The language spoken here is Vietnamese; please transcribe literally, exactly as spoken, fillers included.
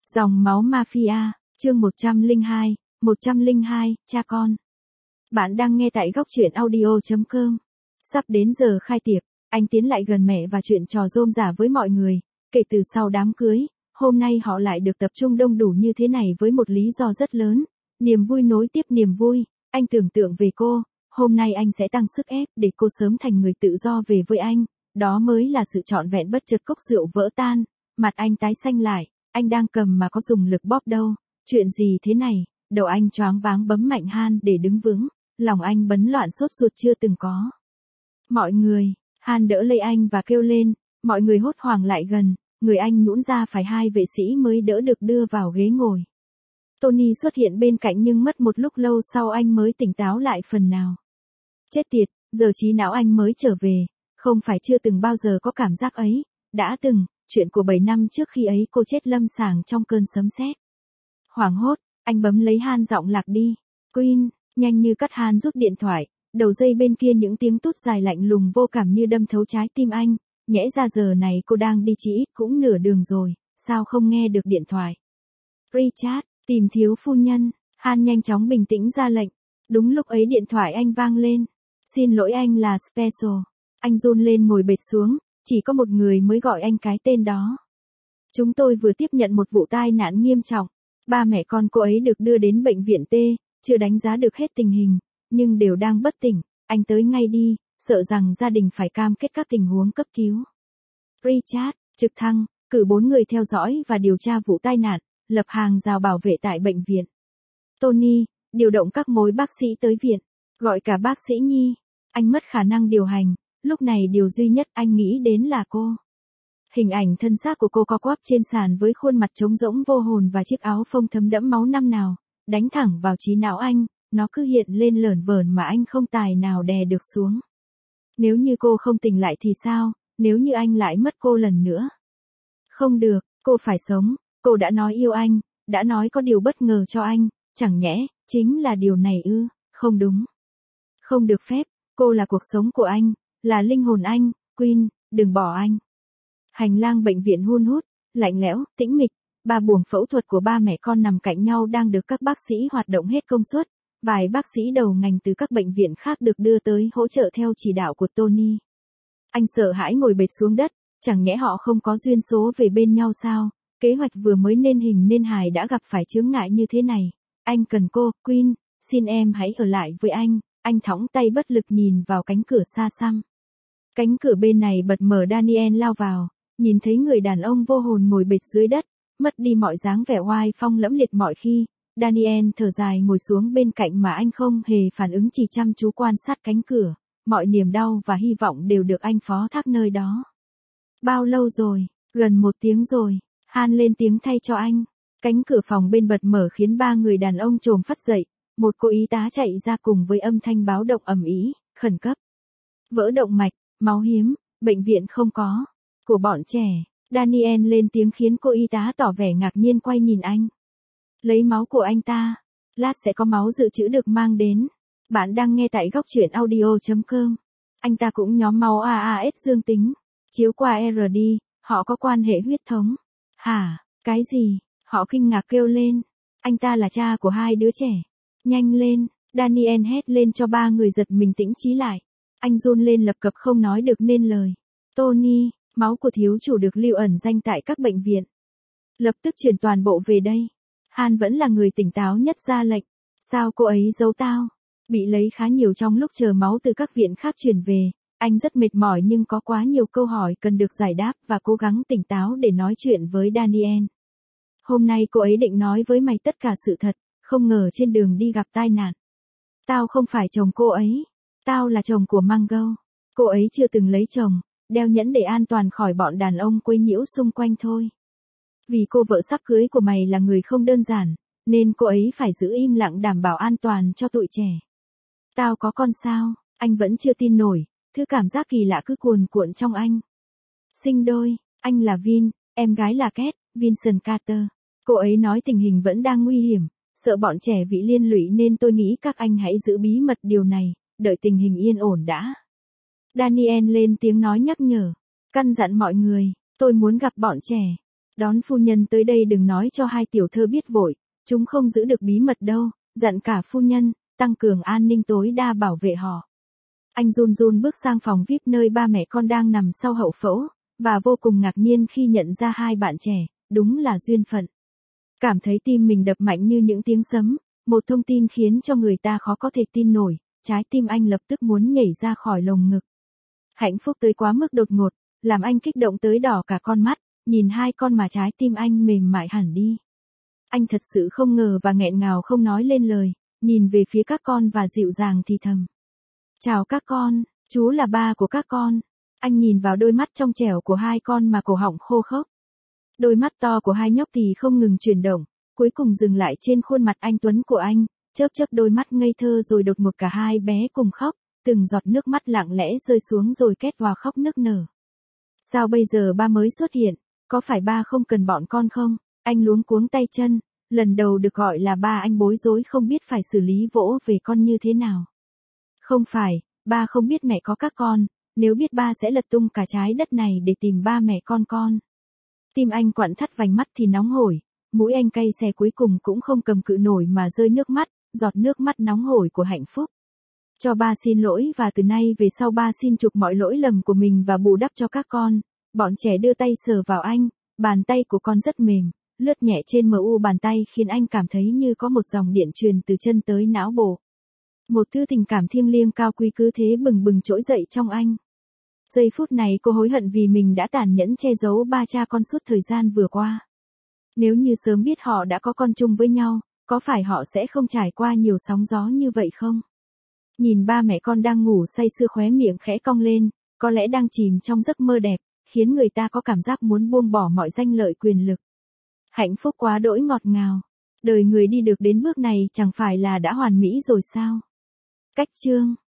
Dòng máu mafia, chương một trăm lẻ hai, một trăm lẻ hai, cha con. Bạn đang nghe tại góc truyện audio chấm com. Sắp đến giờ khai tiệc, anh tiến lại gần mẹ và chuyện trò rôm rả với mọi người. Kể từ sau đám cưới, hôm nay họ lại được tập trung đông đủ như thế này với một lý do rất lớn. Niềm vui nối tiếp niềm vui, anh tưởng tượng về cô, hôm nay anh sẽ tăng sức ép để cô sớm thành người tự do về với anh. Đó mới là sự trọn vẹn bất chợt cốc rượu vỡ tan, mặt anh tái xanh lại. Anh đang cầm mà có dùng lực bóp đâu, chuyện gì thế này, đầu anh choáng váng bấm mạnh Han để đứng vững, lòng anh bấn loạn sốt ruột chưa từng có. Mọi người, Han đỡ lấy anh và kêu lên, mọi người hốt hoảng lại gần, người anh nhũn ra phải hai vệ sĩ mới đỡ được đưa vào ghế ngồi. Tony xuất hiện bên cạnh nhưng mất một lúc lâu sau anh mới tỉnh táo lại phần nào. Chết tiệt, giờ trí não anh mới trở về, không phải chưa từng bao giờ có cảm giác ấy, đã từng. Chuyện của bảy năm trước khi ấy cô chết lâm sàng trong cơn sấm sét. Hoảng hốt, anh bấm lấy Han giọng lạc đi. Queen, nhanh như cắt Han rút điện thoại, đầu dây bên kia những tiếng tút dài lạnh lùng vô cảm như đâm thấu trái tim anh. Nhẽ ra giờ này cô đang đi chỉ ít cũng nửa đường rồi, sao không nghe được điện thoại. Richard, tìm thiếu phu nhân, Han nhanh chóng bình tĩnh ra lệnh. Đúng lúc ấy điện thoại anh vang lên. Xin lỗi anh là Special. Anh run lên ngồi bệt xuống. Chỉ có một người mới gọi anh cái tên đó. Chúng tôi vừa tiếp nhận một vụ tai nạn nghiêm trọng. Ba mẹ con cô ấy được đưa đến bệnh viện T, chưa đánh giá được hết tình hình, nhưng đều đang bất tỉnh. Anh tới ngay đi, sợ rằng gia đình phải cam kết các tình huống cấp cứu. Richard, trực thăng, cử bốn người theo dõi và điều tra vụ tai nạn, lập hàng rào bảo vệ tại bệnh viện. Tony, điều động các mối bác sĩ tới viện, gọi cả bác sĩ Nhi. Anh mất khả năng điều hành. Lúc này điều duy nhất anh nghĩ đến là cô. Hình ảnh thân xác của cô co quắp trên sàn với khuôn mặt trống rỗng vô hồn và chiếc áo phông thấm đẫm máu năm nào, đánh thẳng vào trí não anh, nó cứ hiện lên lởn vởn mà anh không tài nào đè được xuống. Nếu như cô không tỉnh lại thì sao, nếu như anh lại mất cô lần nữa? Không được, cô phải sống, cô đã nói yêu anh, đã nói có điều bất ngờ cho anh, chẳng nhẽ, chính là điều này ư, không đúng. Không được phép, cô là cuộc sống của anh. Là linh hồn anh, Queen, đừng bỏ anh. Hành lang bệnh viện hun hút, lạnh lẽo, tĩnh mịch, ba buồng phẫu thuật của ba mẹ con nằm cạnh nhau đang được các bác sĩ hoạt động hết công suất, vài bác sĩ đầu ngành từ các bệnh viện khác được đưa tới hỗ trợ theo chỉ đạo của Tony. Anh sợ hãi ngồi bệt xuống đất, chẳng nhẽ họ không có duyên số về bên nhau sao, kế hoạch vừa mới nên hình nên hài đã gặp phải chướng ngại như thế này. Anh cần cô, Queen, xin em hãy ở lại với anh, anh thõng tay bất lực nhìn vào cánh cửa xa xăm. Cánh cửa bên này bật mở Daniel lao vào, nhìn thấy người đàn ông vô hồn ngồi bệt dưới đất, mất đi mọi dáng vẻ oai phong lẫm liệt mọi khi. Daniel thở dài ngồi xuống bên cạnh mà anh không hề phản ứng chỉ chăm chú quan sát cánh cửa, mọi niềm đau và hy vọng đều được anh phó thác nơi đó. Bao lâu rồi? Gần một tiếng rồi, Han lên tiếng thay cho anh. Cánh cửa phòng bên bật mở khiến ba người đàn ông trồm phắt dậy, một cô y tá chạy ra cùng với âm thanh báo động ầm ĩ, khẩn cấp. Vỡ động mạch. Máu hiếm, bệnh viện không có. Của bọn trẻ, Daniel lên tiếng khiến cô y tá tỏ vẻ ngạc nhiên quay nhìn anh. Lấy máu của anh ta, lát sẽ có máu dự trữ được mang đến. Bạn đang nghe tại góc truyện audio chấm com. Anh ta cũng nhóm máu a a ét dương tính. Chiếu qua rờ đê, họ có quan hệ huyết thống. Hả, cái gì? Họ kinh ngạc kêu lên. Anh ta là cha của hai đứa trẻ. Nhanh lên, Daniel hét lên cho ba người giật mình tĩnh trí lại. Anh run lên lập cập không nói được nên lời. Tony, máu của thiếu chủ được lưu ẩn danh tại các bệnh viện. Lập tức chuyển toàn bộ về đây. Han vẫn là người tỉnh táo nhất ra lệnh. Sao cô ấy giấu tao? Bị lấy khá nhiều trong lúc chờ máu từ các viện khác chuyển về. Anh rất mệt mỏi nhưng có quá nhiều câu hỏi cần được giải đáp và cố gắng tỉnh táo để nói chuyện với Daniel. Hôm nay cô ấy định nói với mày tất cả sự thật, không ngờ trên đường đi gặp tai nạn. Tao không phải chồng cô ấy. Tao là chồng của Mango. Cô ấy chưa từng lấy chồng, đeo nhẫn để an toàn khỏi bọn đàn ông quấy nhiễu xung quanh thôi. Vì cô vợ sắp cưới của mày là người không đơn giản, nên cô ấy phải giữ im lặng đảm bảo an toàn cho tụi trẻ. Tao có con sao? Anh vẫn chưa tin nổi, thứ cảm giác kỳ lạ cứ cuồn cuộn trong anh. Sinh đôi, anh là Vin, em gái là Kate, Vincent Carter. Cô ấy nói tình hình vẫn đang nguy hiểm, sợ bọn trẻ bị liên lụy nên tôi nghĩ các anh hãy giữ bí mật điều này. Đợi tình hình yên ổn đã. Daniel lên tiếng nói nhắc nhở. Căn dặn mọi người, tôi muốn gặp bọn trẻ. Đón phu nhân tới đây đừng nói cho hai tiểu thơ biết vội, chúng không giữ được bí mật đâu, dặn cả phu nhân, tăng cường an ninh tối đa bảo vệ họ. Anh run run bước sang phòng vi ai pi nơi ba mẹ con đang nằm sau hậu phẫu, và vô cùng ngạc nhiên khi nhận ra hai bạn trẻ, đúng là duyên phận. Cảm thấy tim mình đập mạnh như những tiếng sấm, một thông tin khiến cho người ta khó có thể tin nổi, trái tim anh lập tức muốn nhảy ra khỏi lồng ngực. Hạnh phúc tới quá mức đột ngột, làm anh kích động tới đỏ cả con mắt, nhìn hai con mà trái tim anh mềm mại hẳn đi. Anh thật sự không ngờ và nghẹn ngào không nói lên lời, nhìn về phía các con và dịu dàng thì thầm. Chào các con, chú là ba của các con. Anh nhìn vào đôi mắt trong trẻo của hai con mà cổ họng khô khốc. Đôi mắt to của hai nhóc thì không ngừng chuyển động, cuối cùng dừng lại trên khuôn mặt anh tuấn của anh, chớp chớp đôi mắt ngây thơ rồi đột ngột cả hai bé cùng khóc, từng giọt nước mắt lặng lẽ rơi xuống rồi kết hòa khóc nức nở. Sao bây giờ ba mới xuất hiện, có phải ba không cần bọn con không? Anh luống cuống tay chân, lần đầu được gọi là ba anh bối rối không biết phải xử lý vỗ về con như thế nào. Không phải, ba không biết mẹ có các con, nếu biết ba sẽ lật tung cả trái đất này để tìm ba mẹ con con. Tim anh quặn thắt vành mắt thì nóng hổi, mũi anh cay xè cuối cùng cũng không cầm cự nổi mà rơi nước mắt, giọt nước mắt nóng hổi của hạnh phúc. Cho ba xin lỗi và từ nay về sau ba xin chuộc mọi lỗi lầm của mình và bù đắp cho các con. Bọn trẻ đưa tay sờ vào anh, bàn tay của con rất mềm, lướt nhẹ trên mờ u bàn tay khiến anh cảm thấy như có một dòng điện truyền từ chân tới não bộ. Một thứ tình cảm thiêng liêng cao quý cứ thế bừng bừng trỗi dậy trong anh. Giây phút này cô hối hận vì mình đã tàn nhẫn che giấu ba cha con suốt thời gian vừa qua. Nếu như sớm biết họ đã có con chung với nhau, có phải họ sẽ không trải qua nhiều sóng gió như vậy không? Nhìn ba mẹ con đang ngủ say sưa khóe miệng khẽ cong lên, có lẽ đang chìm trong giấc mơ đẹp, khiến người ta có cảm giác muốn buông bỏ mọi danh lợi quyền lực. Hạnh phúc quá đỗi ngọt ngào. Đời người đi được đến bước này chẳng phải là đã hoàn mỹ rồi sao? Cách chương